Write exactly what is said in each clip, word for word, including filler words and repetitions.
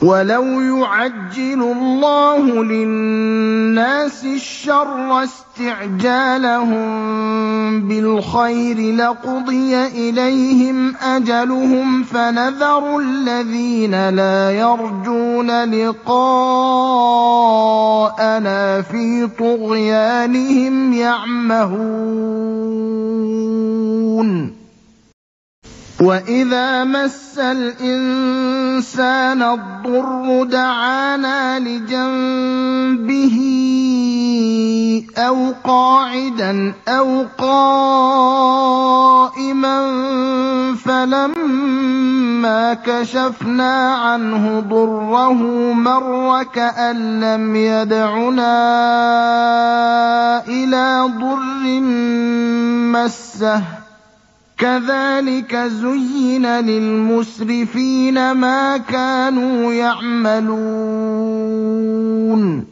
وَلَوْ يُعَجِّلُ اللَّهُ لِلنَّاسِ الشَّرَّ اسْتِعْجَالَهُم بِالْخَيْرِ لَقُضِيَ إِلَيْهِمْ أَجَلُهُمْ فَنَذَرُ الَّذِينَ لَا يَرْجُونَ لِقَاءَنَا فِي طُغْيَانِهِمْ يَعْمَهُونَ وَإِذَا مَسَّ الْإِنسَانَ الضُّرُّ دَعَانَا لِجَنبِهِ أَوْ قَاعِدًا أَوْ قَائِمًا فَلَمَّا كَشَفْنَا عَنْهُ ضُرَّهُ مَرَّ كَأَن لَّمْ يَدْعُنَا إِلَىٰ ضُرٍّ مَّسَّهُ كَذَٰلِكَ زُيِّنَ لِلْمُسْرِفِينَ مَا كَانُوا يَعْمَلُونَ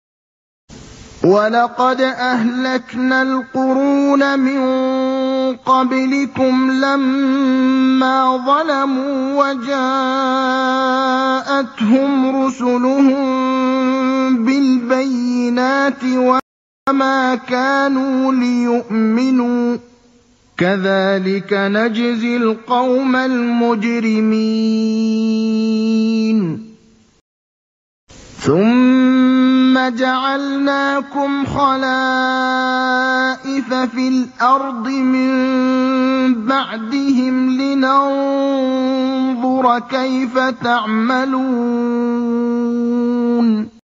وَلَقَدْ أَهْلَكْنَا الْقُرُونَ مِن قَبْلِكُمْ لَمَّا ظَلَمُوا وَجَاءَتْهُمْ رُسُلُهُم بِالْبَيِّنَاتِ وَمَا كَانُوا لِيُؤْمِنُوا ۚ كَذَٰلِكَ نَجْزِي الْقَوْمَ الْمُجْرِمِينَ ثُمَّ جَعَلْنَاكُمْ خَلَائِفَ فِي الْأَرْضِ مِن بَعْدِهِمْ لِنَنظُرَ كَيْفَ تَعْمَلُونَ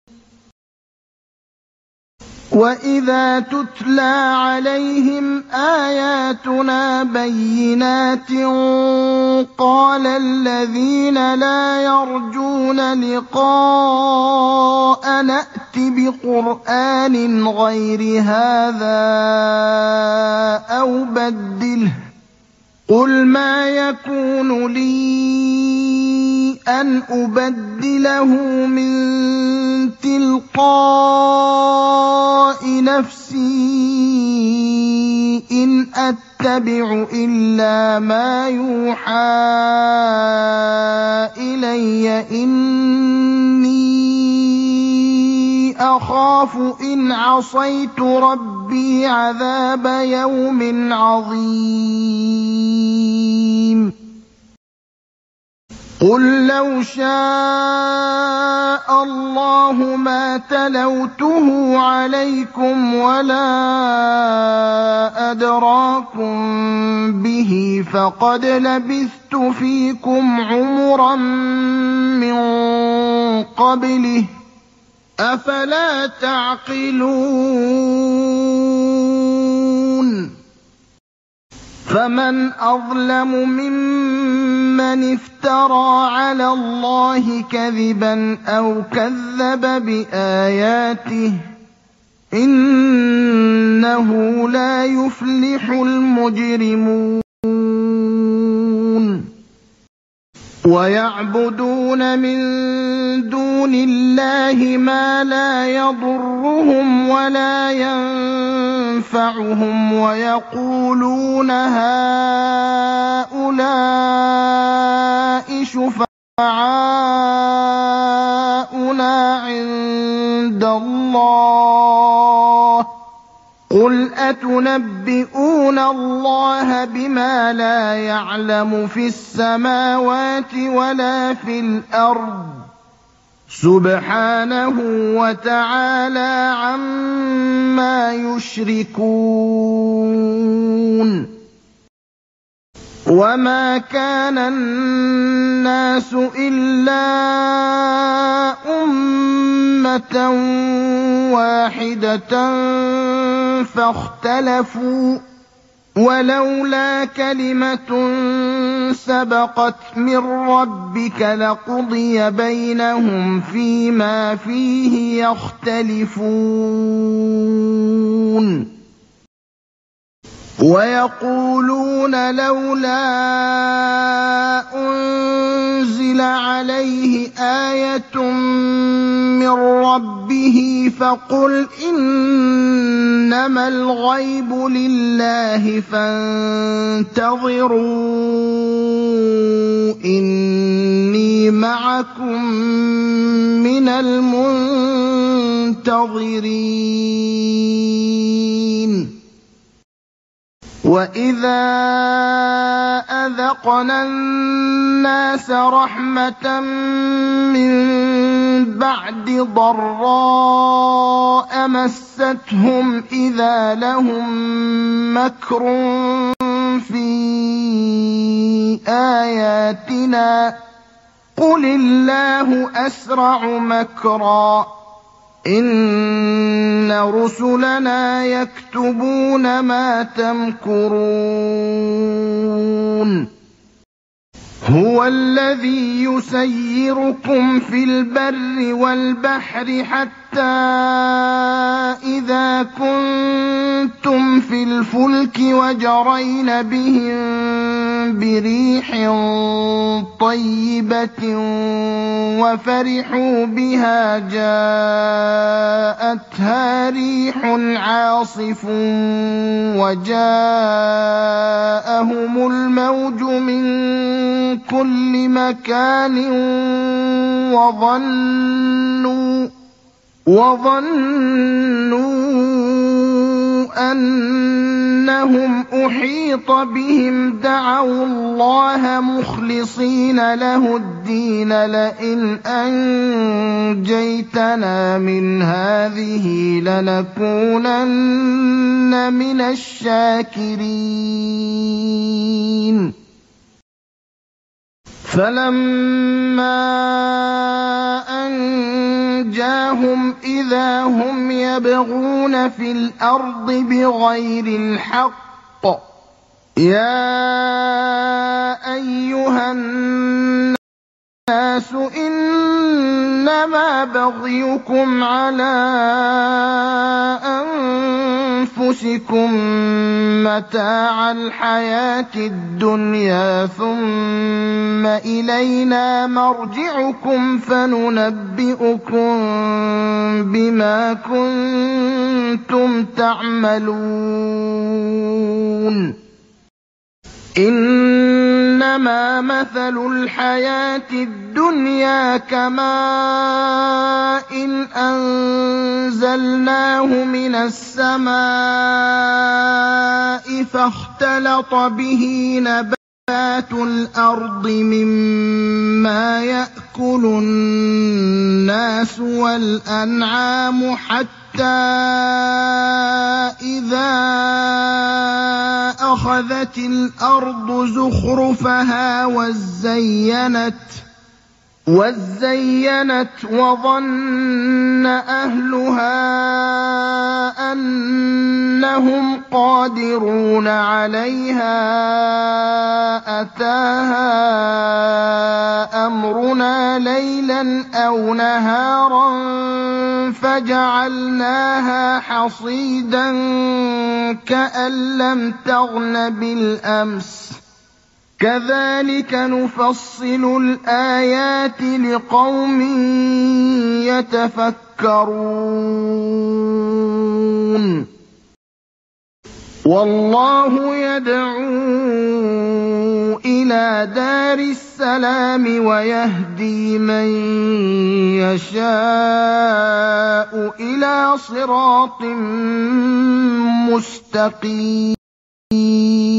وَإِذَا تُتْلَىٰ عَلَيْهِمْ آيَاتُنَا بَيِّنَاتٍ قَالَ الَّذِينَ لَا يَرْجُونَ لِقَاءَنَا ائْتِ بِقُرْآنٍ غَيْرِ هَٰذَا أَوْ بَدِّلْهُ ۚ قُلْ مَا يَكُونُ لِي أَنْ أُبَدِّلَهُ مِن تِلْقَاءِ نَفْسِي إِنْ أَتَّبِعُ إِلَّا مَا يُوحَىٰ إِلَيَّ إِنِّي أَخَافُ إِنْ عَصَيْتُ رَبِّي عَذَابَ يَوْمٍ عَظِيمٍ قُل لَّوْ شَاءَ اللَّهُ مَا تَلَوْتُهُ عَلَيْكُمْ وَلَا أَدْرَاكُم بِهِ ۖ فَقَدْ لَبِثْتُ فِيكُمْ عُمُرًا مِّن قَبْلِهِ ۚ أَفَلَا تَعْقِلُونَ فَمَنْ أَظْلَمُ مِمَّنِ افْتَرَىٰ عَلَى اللَّهِ كَذِبًا أَوْ كَذَّبَ بِآيَاتِهِ ۚ إِنَّهُ لَا يُفْلِحُ الْمُجْرِمُونَ وَيَعْبُدُونَ مِن دُونِ اللَّهِ مَا لَا يَضُرُّهُمْ وَلَا يَنفَعُهُمْ وَيَقُولُونَ هَٰؤُلَاءِ شُفَعَاؤُنَا عِندَ اللَّهِ ۚ قُلْ أَتُنَبِّئُونَ اللَّهَ بِمَا لَا يَعْلَمُ فِي السَّمَاوَاتِ وَلَا فِي الْأَرْضِ ۚ سُبْحَانَهُ وَتَعَالَىٰ عَمَّا يُشْرِكُونَ وَمَا كَانَ النَّاسُ إِلَّا أُمَّةً وَاحِدَةً فَاخْتَلَفُوا ۚ وَلَوْلَا كَلِمَةٌ سَبَقَتْ مِن رَّبِّكَ لَقُضِيَ بَيْنَهُمْ فِيمَا فِيهِ يَخْتَلِفُونَ وَيَقُولُونَ لَوْلَا أُنزِلَ عَلَيْهِ آيَةٌ مِّن رَّبِّهِ فَقُلْ إِنَّمَا الْغَيْبُ لِلَّهِ فَانتَظِرُوا إِنِّي مَعَكُم مِّنَ الْمُنتَظِرِينَ وَإِذَا أَذَقْنَا النَّاسَ رَحْمَةً مِّن بَعْدِ ضَرَّاءَ مَسَّتْهُمْ إِذَا لَهُم مَّكْرٌ فِي آيَاتِنَا ۚ قُلِ اللَّهُ أَسْرَعُ مَكْرًا ۚ إِنَّ رُسُلَنَا يَكْتُبُونَ مَا تَمْكُرُونَ هُوَ الَّذِي يُسَيِّرُكُمْ فِي الْبَرِّ وَالْبَحْرِ حَتَّىٰ إِذَا كُنتُمْ فِي الْفُلْكِ وَجَرَيْنَ بِهِم بِرِيحٍ طَيِّبَةٍ وَفَرِحُوا بِهَا جَاءَتْهَا رِيحٌ عَاصِفٌ وَجَاءَهُمُ الْمَوْجُ مِن كُلِّ مَكَانٍ وَظَنُّوا وَظَنُّوا أَنَّهُمْ أُحِيطَ بِهِمْ دَعَوُا اللَّهَ مُخْلِصِينَ لَهُ الدِّينَ لَئِنْ أَنجَيْتَنَا مِنْ هَٰذِهِ لَنَكُونَنَّ مِنَ الشَّاكِرِينَ فَلَمَّا أَنجَاهُمْ إِذَا هُمْ يَبْغُونَ فِي الْأَرْضِ بِغَيْرِ الْحَقِّ ۗ يَا أَيُّهَا النَّاسُ إِنَّمَا بَغْيُكُمْ عَلَىٰ أَنفُسِكُم مَّتَاعَ الْحَيَاةِ الدُّنْيَا ثُمَّ إِلَيْنَا مَرْجِعُكُمْ فَنُنَبِّئُكُم بِمَا كُنتُمْ تَعْمَلُونَ إِنَّمَا مَثَلُ الْحَيَاةِ الدُّنْيَا كَمَاءٍ أَنزَلْنَاهُ مِنَ السَّمَاءِ فَاخْتَلَطَ بِهِ نَبَاتُ الْأَرْضِ مِمَّا يَأْكُلُ النَّاسُ وَالْأَنْعَامُ حَتَّىٰ إِذَا أَخَذَتِ الْأَرْضُ زُخْرُفَهَا وَازَّيَّنَتْ وَازَّيَّنَتْ وَظَنَّ أَهْلُهَا أَنَّهُمْ قَادِرُونَ عَلَيْهَا أَتَاهَا أَمْرُنَا لَيْلًا أَوْ نَهَارًا فَجَعَلْنَاهَا حَصِيدًا كَأَن لَّمْ تَغْنَ بِالْأَمْسِ ۚ كَذَٰلِكَ نُفَصِّلُ الْآيَاتِ لِقَوْمٍ يَتَفَكَّرُونَ وَاللَّهُ يَدْعُو إِلَىٰ دَارِ السَّلَامِ وَيَهْدِي مَن يَشَاءُ إِلَىٰ صِرَاطٍ مُّسْتَقِيمٍ